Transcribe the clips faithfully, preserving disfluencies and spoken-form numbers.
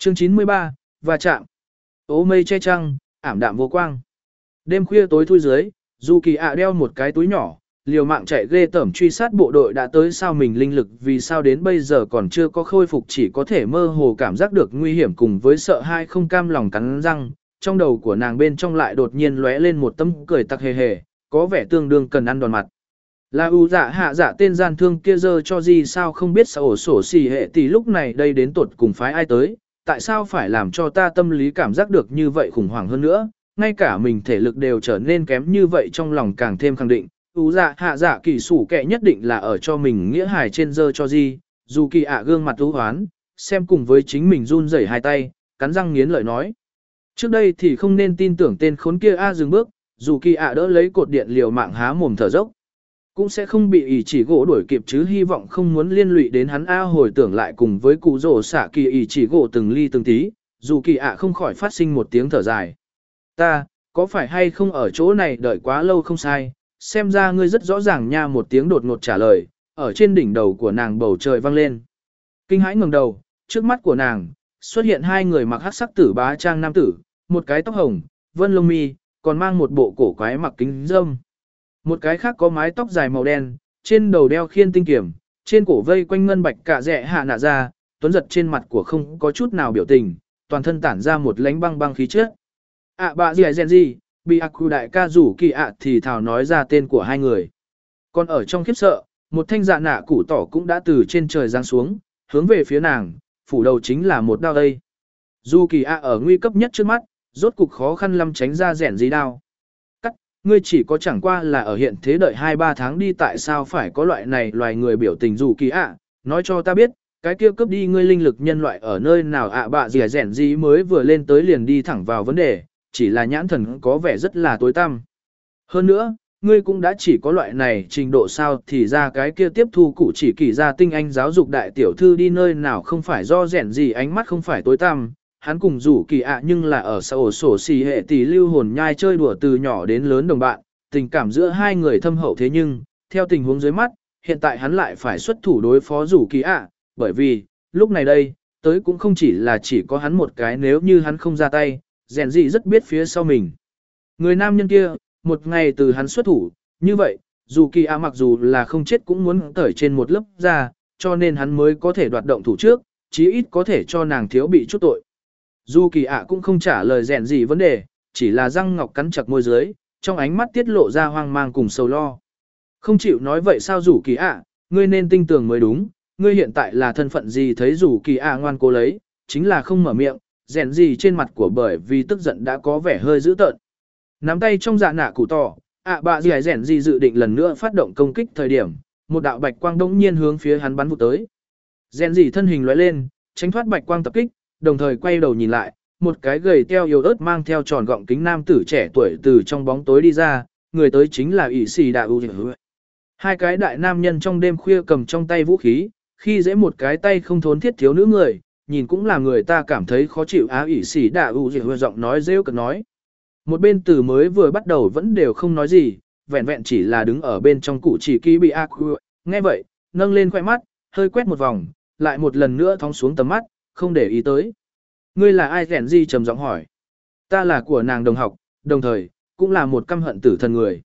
Chương chín mươi ba, và chạm. Ố mây che trăng, ảm đạm vô quang. Đêm khuya tối thui dưới, dù kỳ ạ đeo một cái túi nhỏ, liều mạng chạy ghê tởm truy sát bộ đội đã tới sao mình linh lực vì sao đến bây giờ còn chưa có khôi phục, chỉ có thể mơ hồ cảm giác được nguy hiểm cùng với sợ hãi không cam lòng cắn răng. Trong đầu của nàng bên trong lại đột nhiên lóe lên một tấm cười tặc hề hề, có vẻ tương đương cần ăn đòn mặt. Là u dạ hạ dạ tên gian thương kia giờ cho gì sao không biết sao ổ sổ xì hệ tỷ lúc này đây đến tuột cùng phái ai tới, tại sao phải làm cho ta tâm lý cảm giác được như vậy khủng hoảng hơn nữa, ngay cả mình thể lực đều trở nên kém như vậy, trong lòng càng thêm khẳng định, u dạ hạ dạ kỳ sủ kệ nhất định là ở cho mình nghĩa hài trên giờ cho gì, dù kỳ ạ gương mặt ưu hoán, xem cùng với chính mình run rẩy hai tay, cắn răng nghiến lợi nói. Trước đây thì không nên tin tưởng tên khốn kia a dừng bước, dù kỳ ạ đỡ lấy cột điện liều mạng há mồm thở dốc. Cũng sẽ không bị ỷ chỉ gỗ đuổi kịp chứ, hy vọng không muốn liên lụy đến hắn a hồi tưởng lại cùng với cụ rổ xạ kỳ ỷ chỉ gỗ từng ly từng tí, dù kỳ ạ không khỏi phát sinh một tiếng thở dài. Ta, có phải hay không ở chỗ này đợi quá lâu không sai, xem ra ngươi rất rõ ràng nha, một tiếng đột ngột trả lời, ở trên đỉnh đầu của nàng bầu trời vang lên. Kinh hãi ngẩng đầu, trước mắt của nàng, xuất hiện hai người mặc hắc sắc tử bá trang nam tử, một cái tóc hồng, vân lông mi, còn mang một bộ cổ quái mặc kính râm. Một cái khác có mái tóc dài màu đen, trên đầu đeo khiên tinh kiểm, trên cổ vây quanh ngân bạch cả rẽ hạ nạ ra, tuấn giật trên mặt của không có chút nào biểu tình, toàn thân tản ra một lánh băng băng khí chất. À bà gì gen gì, bị ạc cụ đại ca rủ kỳ ạ thì thảo nói ra tên của hai người. Còn ở trong khiếp sợ, một thanh dạ nạ củ tỏ cũng đã từ trên trời giáng xuống, hướng về phía nàng, phủ đầu chính là một đao đây. Dù kỳ ạ ở nguy cấp nhất trước mắt, rốt cục khó khăn lắm tránh ra rẻn dí đao. Ngươi chỉ có chẳng qua là ở hiện thế đợi hai ba tháng đi, tại sao phải có loại này loài người biểu tình dù kỳ ạ, nói cho ta biết, cái kia cướp đi ngươi linh lực nhân loại ở nơi nào ạ à, bạ gì rẻn gì mới vừa lên tới liền đi thẳng vào vấn đề, chỉ là nhãn thần có vẻ rất là tối tăm. Hơn nữa, ngươi cũng đã chỉ có loại này trình độ sao thì ra cái kia tiếp thu cụ chỉ kỳ ra tinh anh giáo dục đại tiểu thư đi nơi nào không phải do rẻn gì ánh mắt không phải tối tăm. Hắn cùng rủ kỳ ạ nhưng là ở xã ổ sổ xì hệ tỷ lưu hồn nhai chơi đùa từ nhỏ đến lớn đồng bạn, tình cảm giữa hai người thâm hậu, thế nhưng, theo tình huống dưới mắt, hiện tại hắn lại phải xuất thủ đối phó rủ kỳ ạ, bởi vì, lúc này đây, tới cũng không chỉ là chỉ có hắn một cái, nếu như hắn không ra tay, rèn gì rất biết phía sau mình. Người nam nhân kia, một ngày từ hắn xuất thủ, như vậy, rủ kỳ ạ mặc dù là không chết cũng muốn cởi trên một lớp da, cho nên hắn mới có thể đoạt động thủ trước, chí ít có thể cho nàng thiếu bị chút tội. Dù kỳ ạ cũng không trả lời rèn gì vấn đề, chỉ là răng ngọc cắn chặt môi dưới, trong ánh mắt tiết lộ ra hoang mang cùng sầu lo. Không chịu nói vậy sao rủ kỳ ạ, ngươi nên tinh tường mới đúng, ngươi hiện tại là thân phận gì? Thấy rủ kỳ ạ ngoan cố lấy, chính là không mở miệng, rèn gì trên mặt của bởi vì tức giận đã có vẻ hơi dữ tợn. Nắm tay trong dạ nạ củ tỏ, ạ bạ gì rèn gì dự định lần nữa phát động công kích thời điểm, một đạo bạch quang đống nhiên hướng phía hắn bắn vụt tới. Rèn gì thân hình lóe lên, tránh thoát bạch quang tập kích, đồng thời quay đầu nhìn lại, một cái gầy teo yếu ớt mang theo tròn gọng kính nam tử trẻ tuổi từ trong bóng tối đi ra, người tới chính là ỷ xì đạ u. Hai cái đại nam nhân trong đêm khuya cầm trong tay vũ khí, khi dễ một cái tay không thốn thiết thiếu nữ người, nhìn cũng là người ta cảm thấy khó chịu á. Ỷ xì đạ u giọng nói rêu cực nói. Một bên từ mới vừa bắt đầu vẫn đều không nói gì, vẹn vẹn chỉ là đứng ở bên trong cụ chỉ kỳ bị ác. Nghe vậy, nâng lên khoẻ mắt, hơi quét một vòng, lại một lần nữa thong xuống tầm mắt, không để ý tới. Ngươi là ai? Rèn gì trầm giọng hỏi. Ta là của nàng đồng học, đồng thời, cũng là một căm hận tử thần người.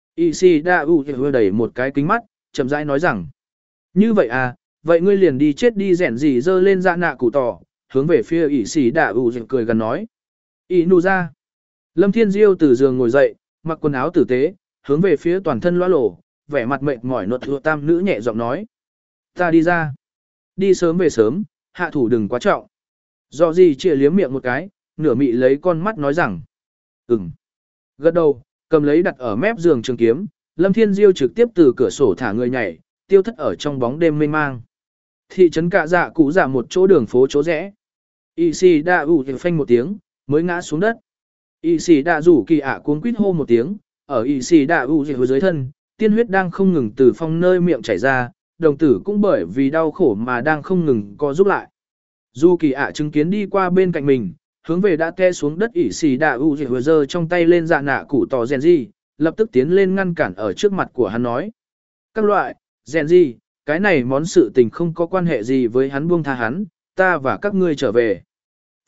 Ishida U đẩy một cái kính mắt, chậm rãi nói rằng. Như vậy à, vậy ngươi liền đi chết đi. Rèn gì dơ lên dạ nạ cụ tỏ, hướng về phía Ishida U cười gần nói. Inu ra. Lâm Thiên Diêu từ giường ngồi dậy, mặc quần áo tử tế, hướng về phía toàn thân loa lổ, vẻ mặt mệt mỏi nuột thua tam nữ nhẹ giọng nói. Ta đi ra. Đi sớm về sớm, hạ thủ đừng quá trọng. Do gì chìa liếm miệng một cái, nửa mị lấy con mắt nói rằng. Ừm. Gật đầu, cầm lấy đặt ở mép giường trường kiếm, Lâm Thiên Diêu trực tiếp từ cửa sổ thả người nhảy, tiêu thất ở trong bóng đêm mênh mang. Thị trấn Cạ Dạ Cụ Dạ một chỗ đường phố chỗ rẽ. Y xì đa ủ phanh một tiếng, mới ngã xuống đất. Y xì đa rủ kỳ ạ cuống quýt hô một tiếng, ở y xì đa ủ dưới thân, tiên huyết đang không ngừng từ phong nơi miệng chảy ra, đồng tử cũng bởi vì đau khổ mà đang không ngừng co giúp lại. Dù kỳ ạ chứng kiến đi qua bên cạnh mình, hướng về đã té xuống đất ỉ xì đạ u vừa giơ trong tay lên dạ nạ củ tỏ rèn gì, lập tức tiến lên ngăn cản ở trước mặt của hắn nói. Các loại, rèn gì, cái này món sự tình không có quan hệ gì với hắn, buông tha hắn, ta và các ngươi trở về.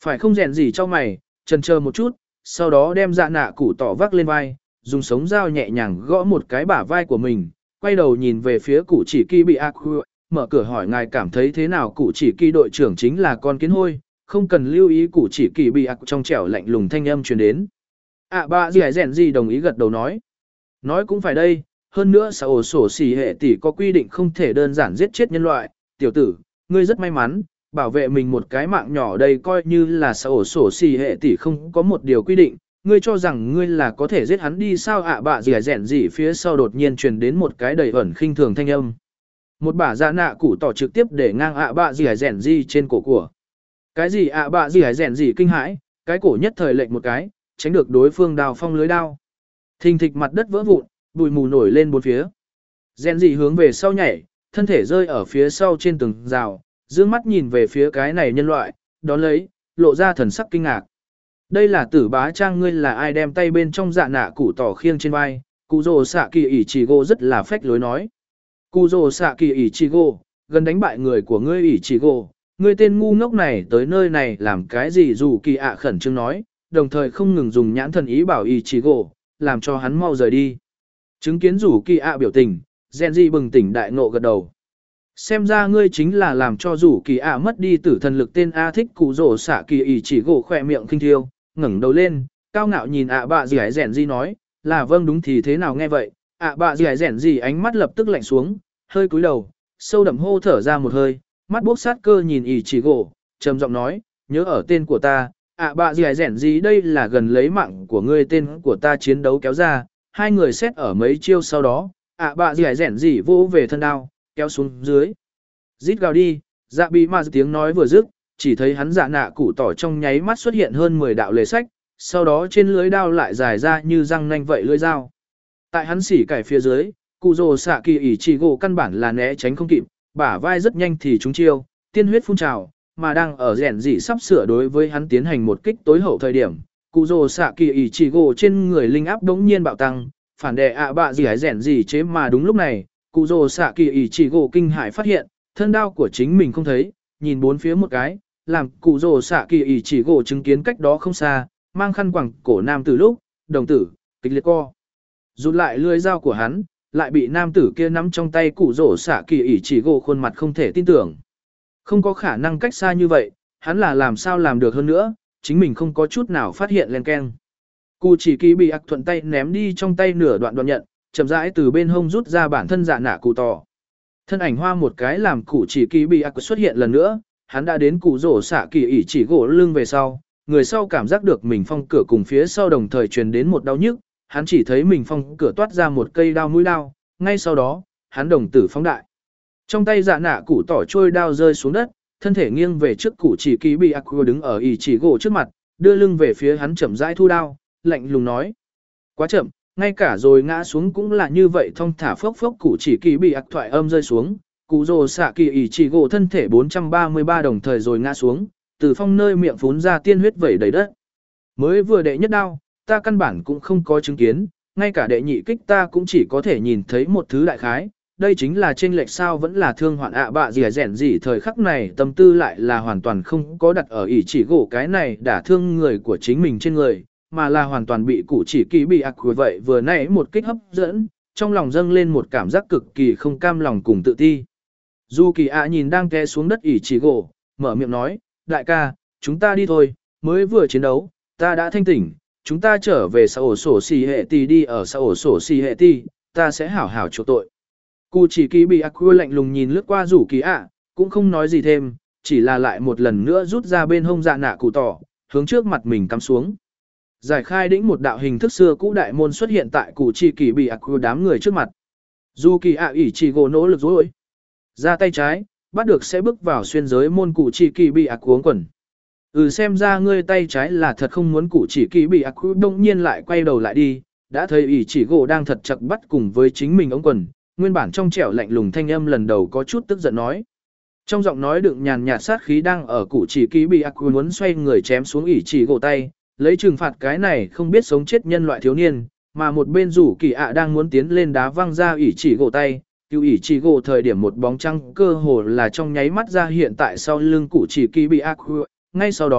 Phải không rèn gì cho mày, chần chờ một chút, sau đó đem dạ nạ củ tỏ vác lên vai, dùng sống dao nhẹ nhàng gõ một cái bả vai của mình, quay đầu nhìn về phía cụ chỉ kỳ bị ác, mở cửa hỏi ngài cảm thấy thế nào. Cụ chỉ kỳ đội trưởng chính là con kiến hôi, không cần lưu ý. Cụ chỉ kỳ bị ác trong trẻo lạnh lùng thanh âm truyền đến. À bà gì rèn gì đồng ý gật đầu nói. Nói cũng phải đây, hơn nữa xã ổ sổ xỉ hệ tỷ có quy định không thể đơn giản giết chết nhân loại. Tiểu tử, ngươi rất may mắn, bảo vệ mình một cái mạng nhỏ đây coi như là xã ổ sổ xỉ hệ tỷ không có một điều quy định. Ngươi cho rằng ngươi là có thể giết hắn đi sao ạ? À bà gì rèn gì phía sau đột nhiên truyền đến một cái đầy ẩn khinh thường thanh âm. Một bả dạ nạ củ tỏ trực tiếp để ngang ạ à bà gì rèn gì trên cổ của. Cái gì ạ à bà gì rèn gì kinh hãi, cái cổ nhất thời lệnh một cái, tránh được đối phương đào phong lưới đao. Thình thịch mặt đất vỡ vụn, bụi mù nổi lên bốn phía. Rèn gì hướng về sau nhảy, thân thể rơi ở phía sau trên tường rào, dương mắt nhìn về phía cái này nhân loại, đón lấy, lộ ra thần sắc kinh ngạc. Đây là Tử Bá Trang, ngươi là ai? Đem tay bên trong dạ nạ củ tỏ khiêng trên vai, Cụ Dồ Sạ Kỳ ỷ chỉ gỗ rất là phách lối nói. Cụ Dồ Sạ Kỳ ỷ chỉ gỗ, gần đánh bại người của ngươi ỷ chỉ gỗ, ngươi tên ngu ngốc này tới nơi này làm cái gì? Dù Kỳ ạ khẩn trương nói, đồng thời không ngừng dùng nhãn thần ý bảo ỷ chỉ gỗ, làm cho hắn mau rời đi. Chứng kiến Dù Kỳ ạ biểu tình, Genji bừng tỉnh đại ngộ gật đầu. Xem ra ngươi chính là làm cho Dù Kỳ ạ mất đi tử thần lực. Tên A thích Cụ Dồ Sạ Kỳ ỷ chỉ gỗ khỏe miệng khinh thiêu, ngẩng đầu lên, cao ngạo nhìn ạ bạ gì ấy rèn gì nói, là vâng đúng thì thế nào nghe vậy. ạ bạ gì ấy rèn gì ánh mắt lập tức lạnh xuống, hơi cúi đầu, sâu đậm hô thở ra một hơi, mắt bốc sát cơ nhìn ỷ chỉ gỗ, trầm giọng nói, nhớ ở tên của ta. ạ bạ gì ấy rèn gì đây là gần lấy mạng của ngươi, tên của ta chiến đấu kéo ra, hai người xét ở mấy chiêu sau đó, ạ bạ gì ấy rèn gì vô về thân đao, kéo xuống dưới. Rít gào đi, dạ bị mà tiếng nói vừa dứt, chỉ thấy hắn dạ nạ củ tỏ trong nháy mắt xuất hiện hơn mười đạo lề sách, sau đó trên lưới đao lại dài ra như răng nanh vậy lưỡi dao. Tại hắn xỉ cải phía dưới, Cụ Dồ Sạ Kỳ ỷ chỉ gỗ căn bản là né tránh không kịp, bả vai rất nhanh thì trúng chiêu, tiên huyết phun trào, mà đang ở rèn dị sắp sửa đối với hắn tiến hành một kích tối hậu thời điểm, Cụ Dồ Sạ Kỳ ỷ chỉ gỗ trên người linh áp đống nhiên bạo tăng, phản đè ạ bạ gì ấy rèn dị chế. Mà đúng lúc này, Cụ Dồ Sạ Kỳ ỷ chỉ gỗ kinh hãi phát hiện, thân đao của chính mình không thấy, nhìn bốn phía một cái, làm Cụ Dồ Sạ Kỳ ỷ chỉ gỗ chứng kiến cách đó không xa, mang khăn quàng cổ nam tử lúc, đồng tử, kịch liệt co. Rút lại lưỡi dao của hắn, lại bị nam tử kia nắm trong tay. Cụ Dồ Sạ Kỳ ỷ chỉ gỗ khuôn mặt không thể tin tưởng. Không có khả năng cách xa như vậy, hắn là làm sao làm được hơn nữa, chính mình không có chút nào phát hiện len keng. Cụ chỉ kỳ bị ác thuận tay ném đi trong tay nửa đoạn đoạn nhận, chậm rãi từ bên hông rút ra bản thân dạ nạ cụ tỏ. Thân ảnh hoa một cái làm Cụ chỉ kỳ bị ác xuất hiện lần nữa, hắn đã đến Cụ Dồ Sạ Kỳ ỷ chỉ gỗ lưng về sau, người sau cảm giác được mình phong cửa cùng phía sau đồng thời truyền đến một đau nhức, hắn chỉ thấy mình phong cửa toát ra một cây đao mũi đao, ngay sau đó, hắn đồng tử phóng đại. Trong tay dạ nạ cụ tỏ trôi đao rơi xuống đất, thân thể nghiêng về trước. Cụ chỉ kỳ bị ác đứng ở ỷ chỉ gỗ trước mặt, đưa lưng về phía hắn chậm rãi thu đao, lạnh lùng nói: quá chậm, ngay cả rồi ngã xuống cũng là như vậy. Thong thả phốc phốc. Cụ chỉ kỳ bị ác thoại âm rơi xuống, Cụ Dồ Sạ Kỳ ỷ chỉ gỗ thân thể bốn trăm ba mươi ba đồng thời rồi ngã xuống, từ phong nơi miệng phún ra tiên huyết vẩy đầy đất. Mới vừa đệ nhất đao, ta căn bản cũng không có chứng kiến, ngay cả đệ nhị kích ta cũng chỉ có thể nhìn thấy một thứ đại khái. Đây chính là chênh lệch sao? Vẫn là thương hoạn ạ bạ gì rèn gì thời khắc này tâm tư lại là hoàn toàn không có đặt ở ỷ chỉ gỗ cái này đả thương người của chính mình trên người, mà là hoàn toàn bị Cụ chỉ kỳ bị ác vậy vừa nãy một kích hấp dẫn, trong lòng dâng lên một cảm giác cực kỳ không cam lòng cùng tự ti. Dù kỳ ạ nhìn đang té xuống đất ỷ chỉ gỗ, mở miệng nói: đại ca, chúng ta đi thôi, mới vừa chiến đấu, ta đã thanh tỉnh, chúng ta trở về xã ổ sổ xì hệ tỷ đi, ở xã ổ sổ xì hệ tỷ, ta sẽ hảo hảo chuộc tội. Cụ chỉ kỳ bị ác lạnh lùng nhìn lướt qua rủ kỳ ạ, cũng không nói gì thêm, chỉ là lại một lần nữa rút ra bên hông dạ nạ cụ tỏ, hướng trước mặt mình cắm xuống. Giải khai đĩnh một đạo hình thức xưa cũ đại môn xuất hiện tại Cụ chỉ kỳ bị ác đám người trước mặt. Dù kỳ ạ ỷ chỉ gỗ nỗ lực dối ra tay trái, bắt được sẽ bước vào xuyên giới môn. Cụ chỉ kỳ bị ác cuống quần. Ừ, xem ra ngươi tay trái là thật không muốn. Cụ chỉ kỳ bị ác đông nhiên lại quay đầu lại đi, đã thấy ỷ chỉ gỗ đang thật chặt bắt cùng với chính mình ống quần, nguyên bản trong trẻo lạnh lùng thanh âm lần đầu có chút tức giận nói. Trong giọng nói đựng nhàn nhạt sát khí đang ở. Cụ chỉ kỳ bị ác muốn xoay người chém xuống ỷ chỉ gỗ tay, lấy trừng phạt cái này không biết sống chết nhân loại thiếu niên, mà một bên rủ kỳ ạ đang muốn tiến lên đá văng ra ỷ chỉ gỗ tay. Cứu ỷ chỉ gỗ thời điểm một bóng trăng cơ hồ là trong nháy mắt ra hiện tại sau lưng Cụ chỉ kỳ bị ác. Ngay sau đó,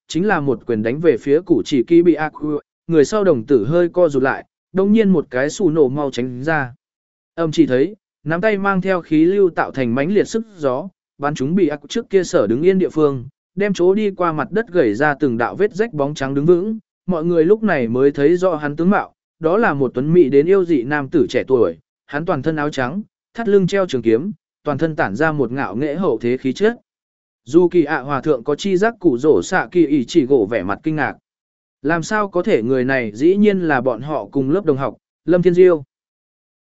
chính là một quyền đánh về phía củ chỉ kỳ bị ác, người sau đồng tử hơi co rụt lại, đồng nhiên một cái xù nổ mau tránh ra. Âm chỉ thấy, nắm tay mang theo khí lưu tạo thành mãnh liệt sức gió, bắn chúng bị ác trước kia sở đứng yên địa phương, đem chỗ đi qua mặt đất gầy ra từng đạo vết rách bóng trắng đứng vững, mọi người lúc này mới thấy rõ hắn tướng mạo, đó là một tuấn mỹ đến yêu dị nam tử trẻ tuổi, hắn toàn thân áo trắng, thắt lưng treo trường kiếm, toàn thân tản ra một ngạo nghễ hậu thế khí chất. Dù kỳ ạ hòa thượng có chi giác cụ rổ xạ kỳ ỉ chỉ gỗ vẻ mặt kinh ngạc. Làm sao có thể người này dĩ nhiên là bọn họ cùng lớp đồng học, Lâm Thiên Diêu.